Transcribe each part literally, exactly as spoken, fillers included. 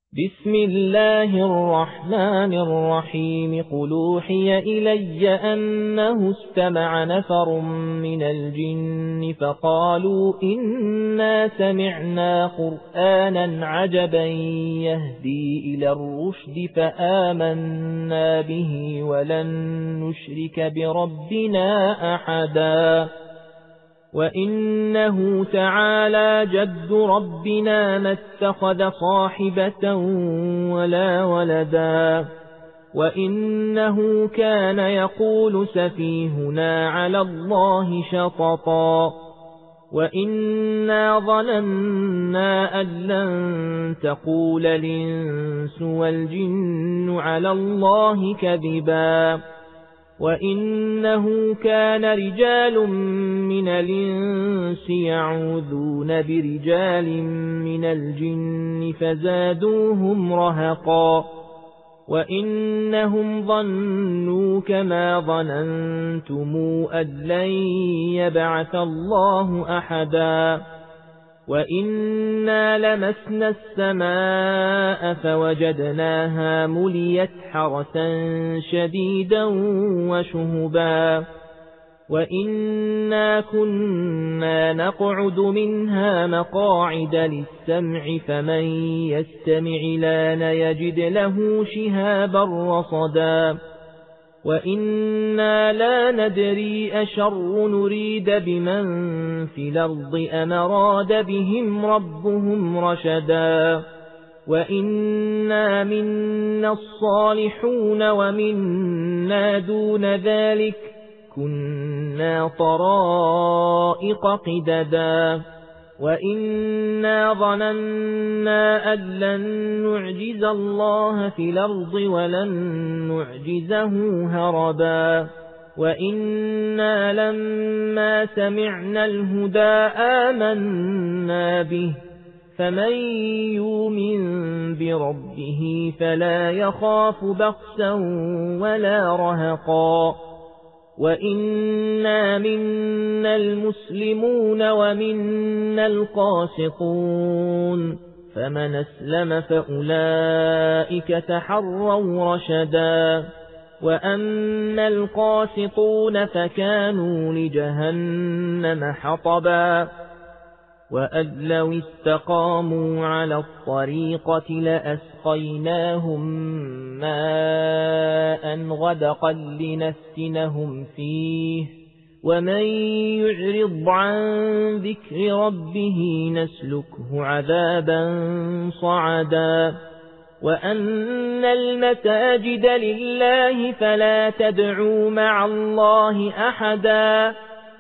بسم الله الرحمن الرحيم قل أوحي إلي أنه استمع نفر من الجن فقالوا إنا سمعنا قرآنا عجبا يهدي إلى الرشد فآمنا به ولن نشرك بربنا أحدا وإنه تعالى جد ربنا ما اتخذ صاحبة ولا ولدا وإنه كان يقول سفيهنا على الله شططا وإنا ظننا أن لن تقول الإنس والجن على الله كذبا وإنه كان رجال من الإنس يعوذون برجال من الجن فزادوهم رهقا وإنهم ظنوا كما ظننتم أن لن يبعث الله أحدا وإنا لمسنا السماء فوجدناها مليت حرسا شديدا وشهبا وإنا كنا نقعد منها مقاعد للسمع فمن يستمع لان يجد له شهابا رصدا وإنا لا ندري أشر نريد بمن في الأرض أم أراد بهم ربهم رشدا وإنا منا الصالحون ومنا دون ذلك كنا طرائق قددا وإنا ظننا أن لن نعجز الله في الأرض ولن نعجزه هربا وإنا لما سمعنا الهدى آمنا به فمن يؤمن بربه فلا يخاف بخسا ولا رهقا وإنا منا المسلمون ومنا القاسطون فمن أسلم فأولئك تحروا رشدا وأما القاسطون فكانوا لجهنم حطبا وأن لو استقاموا على الطريقة لأسقيناهم ماء غدقا لنفتنهم فيه ومن يعرض عن ذكر ربه نسلكه عذابا صعدا وأن المساجد لله فلا تدعوا مع الله أحدا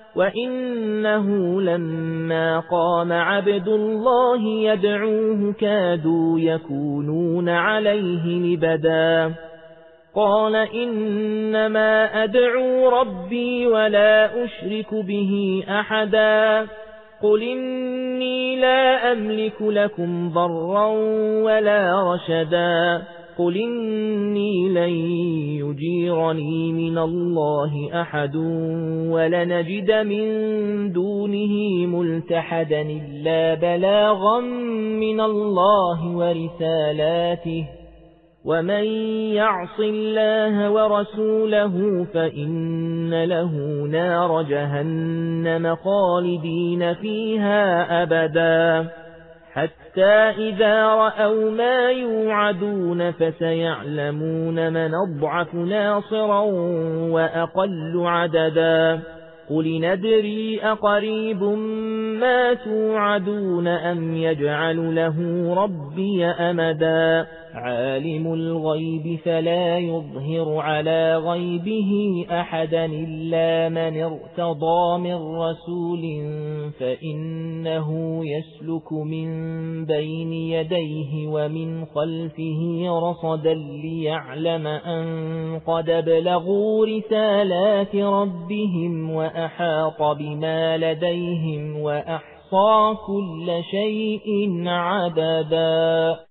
وإنه لما قام عبد الله يدعوه كادوا يكونون عليه لبدا قال إنما أدعو ربي ولا أشرك به أحدا قل إني لا أملك لكم ضرا ولا رشدا قل إني لن يجيرني من الله أحد ولنجد من دونه ملتحدا إلا بلاغا من الله ورسالاته ومن يعص الله ورسوله فإن له نار جهنم خالدين فيها أبدا حتى إذا رأوا ما يوعدون فسيعلمون من أضعف ناصرا وأقل عددا قل ندري أقريب ما توعدون أم يجعل له ربي أمدا عالم الغيب فلا يظهر على غيبه أحدا إلا من ارتضى من رسول فإنه يسلك من بين يديه ومن خلفه رصدا ليعلم أن قد بلغوا رسالات ربهم وأحاط بما لديهم وأحصى كل شيء عددا.